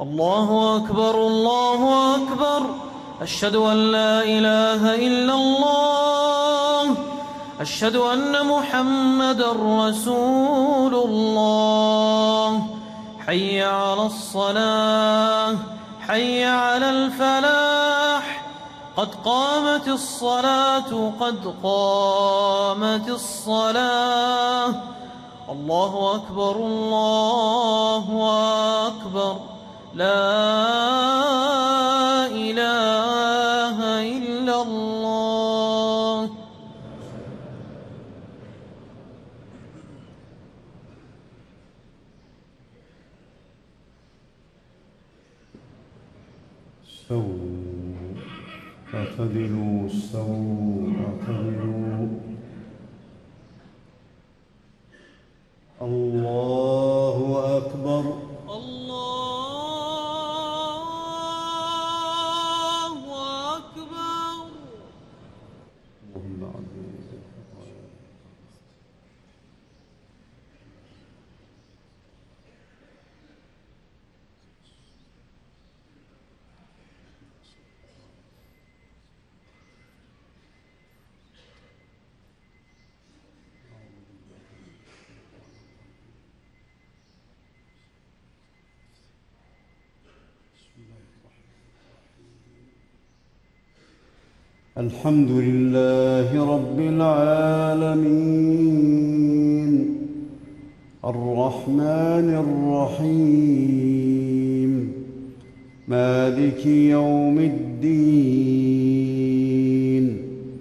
الله أكبر الله أكبر. أشهد أن لا إله إلا الله. أشهد أن محمدًا رسول الله. حي على الصلاة، حي على الفلاح، قد قامت الصلاة، قد قامت الصلاة. الله أكبر الله أكبر. لا إله إلا الله. استووا اعتدلوا، استووا اعتدلوا. الله أكبر. الله أكبر. اللهم عظيم. الحمد لله رب العالمين، الرحمن الرحيم، مالك يوم الدين.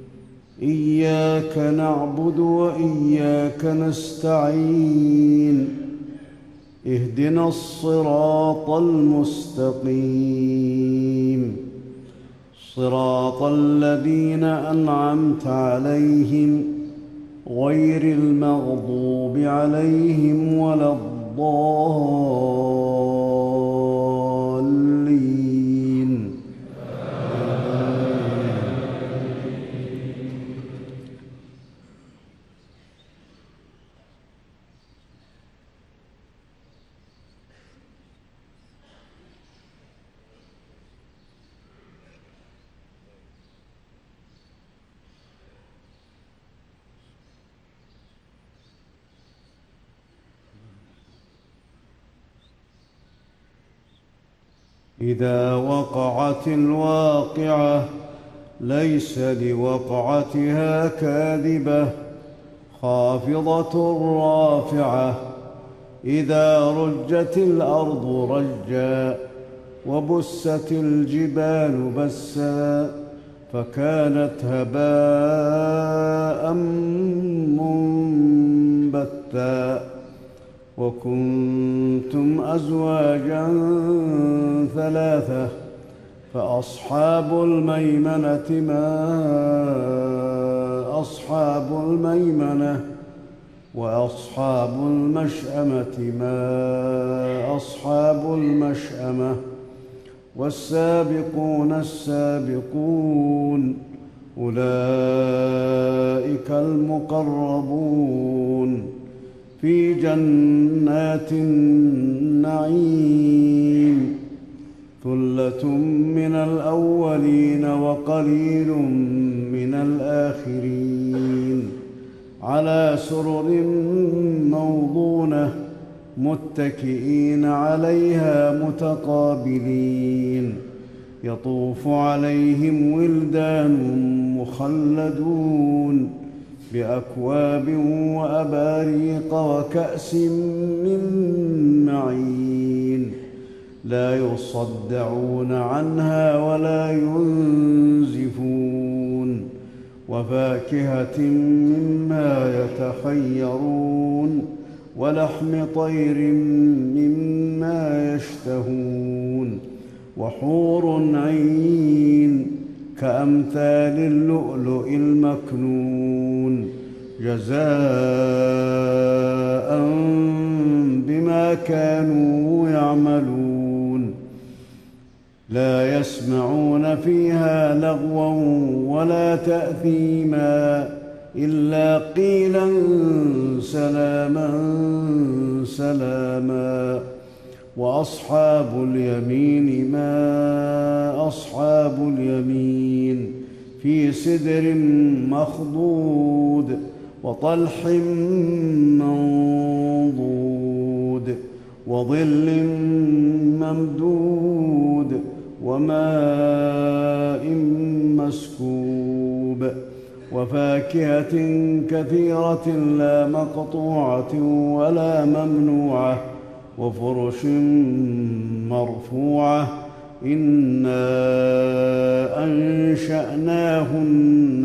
إياك نعبد وإياك نستعين. اهدنا الصراط المستقيم، صراط الذين أنعمت عليهم غير المغضوب عليهم ولا الضالين. إذا وقعت الواقعة ليس لوقعتها كاذبة خافضة رافعة. إذا رجت الأرض رجا وبست الجبال بسا فكانت هباء منبثا. وكنتم أزواجا ثلاثة فأصحاب الميمنة ما أصحاب الميمنة، وأصحاب المشأمة ما أصحاب المشأمة. والسابقون السابقون أولئك المقربون في جنات النعيم. ثلة من الأولين وقليل من الآخرين. على سرر موضونة متكئين عليها متقابلين. يطوف عليهم ولدان مخلدون بأكواب وأباريق وكأس من معين. لا يصدعون عنها ولا ينزفون. وفاكهة مما يتخيرون ولحم طير مما يشتهون. وحور عين كأمثال اللؤلؤ المكنون جزاء بما كانوا يعملون. لا يسمعون فيها لغوا ولا تأثيما إلا قيلا سلاما سلاما. وأصحاب اليمين ما أصحاب اليمين في سدر مخضود وطلح منضود وظل ممدود وماء مسكوب وفاكهة كثيرة لا مقطوعة ولا ممنوعة وفرش مرفوعة إنا أنشأناهن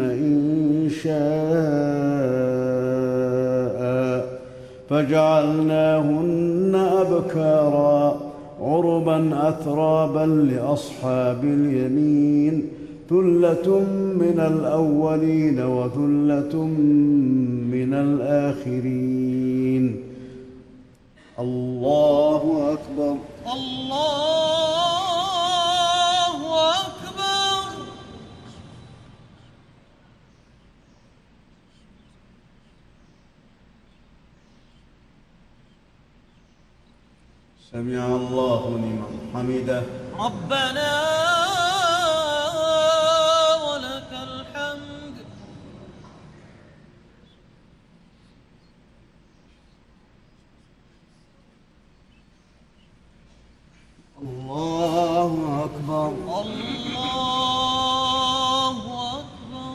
إنشاء فجعلناهن أبكارا عربا أترابا لأصحاب اليمين ثلة من الأولين وثلة من الآخرين. الله أكبر. الله أكبر. سمع الله لمن حمده. ربنا ولك الحمد. الله أكبر. الله أكبر.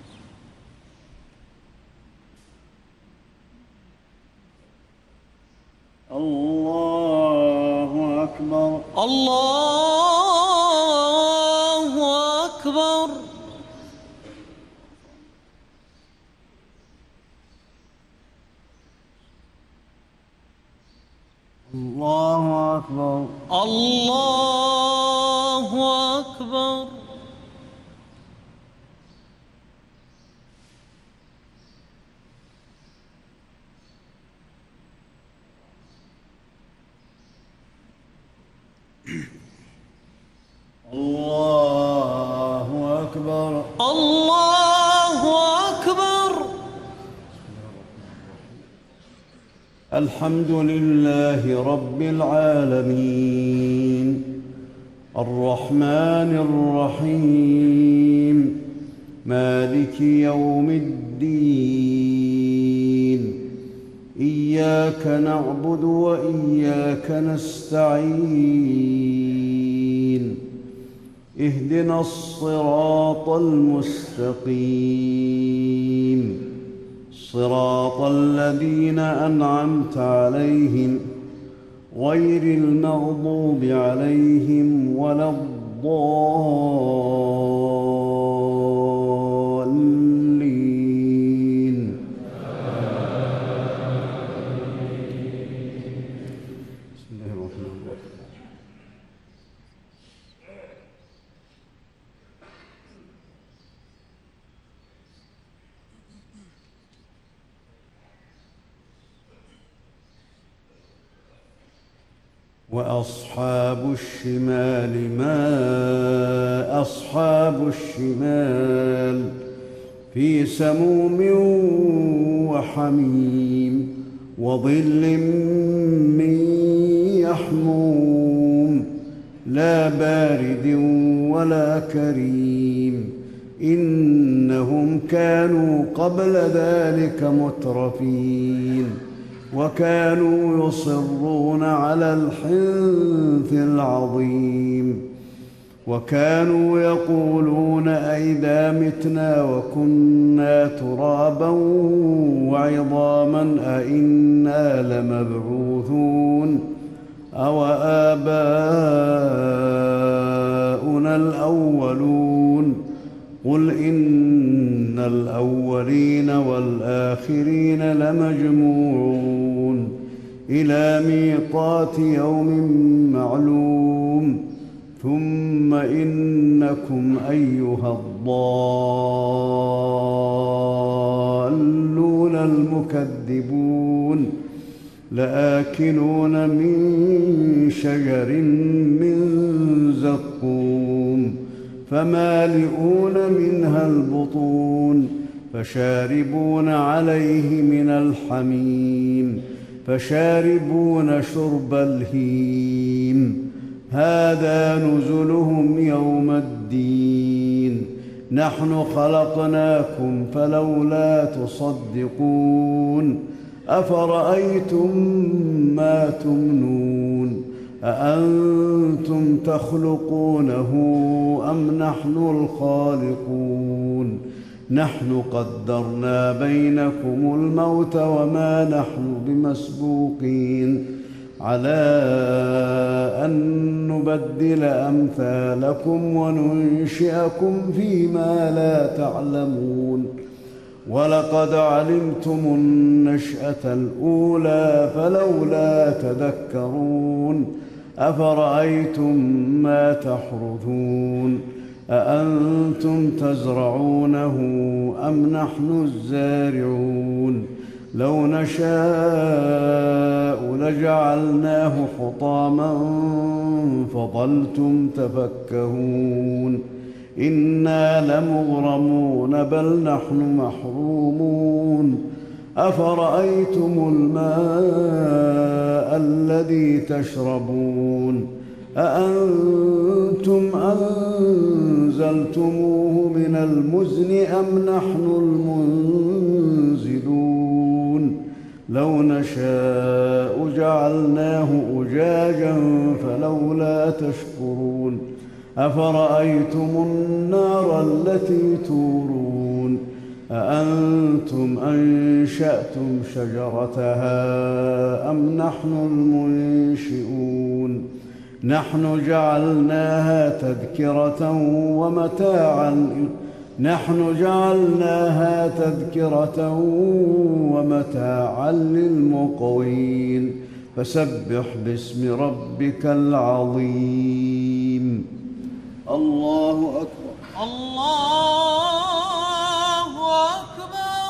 الله أكبر. الله أكبر. الله أكبر. الله أكبر. الله أكبر. الله أكبر. الحمد لله رب العالمين الرحمن الرحيم مالك يوم الدين إياك نعبد وإياك نستعين اهدنا الصراط المستقيم صراط الذين أنعمت عليهم غير المغضوب عليهم ولا الضالين. بسم الله الرحمن الرحيم. وأصحاب الشمال ما أصحاب الشمال في سموم وحميم وظل من يحموم لا بارد ولا كريم إنهم كانوا قبل ذلك مترفين وكانوا يصرون على الحنث العظيم وكانوا يقولون أئذا متنا وكنا ترابا وعظاما أئنا لمبعوثون أو آباؤنا الأولون قل إن الأولين والآخرين لمجموعون إلى ميقات يوم معلوم ثم إنكم أيها الضالون المكذبون لآكلون من شجر من زقوم فمالئون منها البطون فشاربون عليه من الحميم فشاربون شرب الهيم هذا نزلهم يوم الدين نحن خلقناكم فلولا تصدقون أفرأيتم ما تمنون أأنتم تخلقونه أم نحن الخالقون نحن قدرنا بينكم الموت وما نحن بمسبوقين على أن نبدل أمثالكم وننشئكم فيما لا تعلمون ولقد علمتم النشأة الأولى فلولا تذكرون أفرأيتم ما تحرثون أأنتم تزرعونه أم نحن الزارعون لو نشاء لجعلناه حطاما فظلتم تفكهون إنا لمغرمون بل نحن محرومون أفرأيتم الماء الذي تشربون أأنتم أنزلتموه من المزن أم نحن المنزلون لو نشاء جعلناه أجاجا فلولا تشكرون أفرأيتم النار التي تورون أأنتم أنشأتم شجرتها أم نحن المنشئون نحن جعلناها تذكرة ومتاعا للمقوين فسبح باسم ربك العظيم الله أكبر الله أكبر.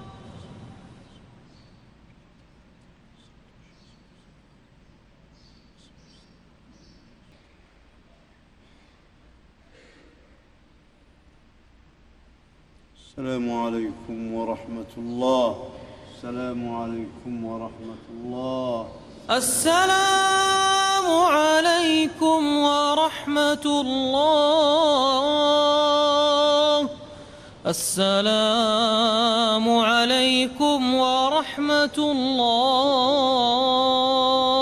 السلام عليكم ورحمة الله. السلام عليكم ورحمة الله. السلام عليكم ورحمة الله. السلام عليكم ورحمة الله.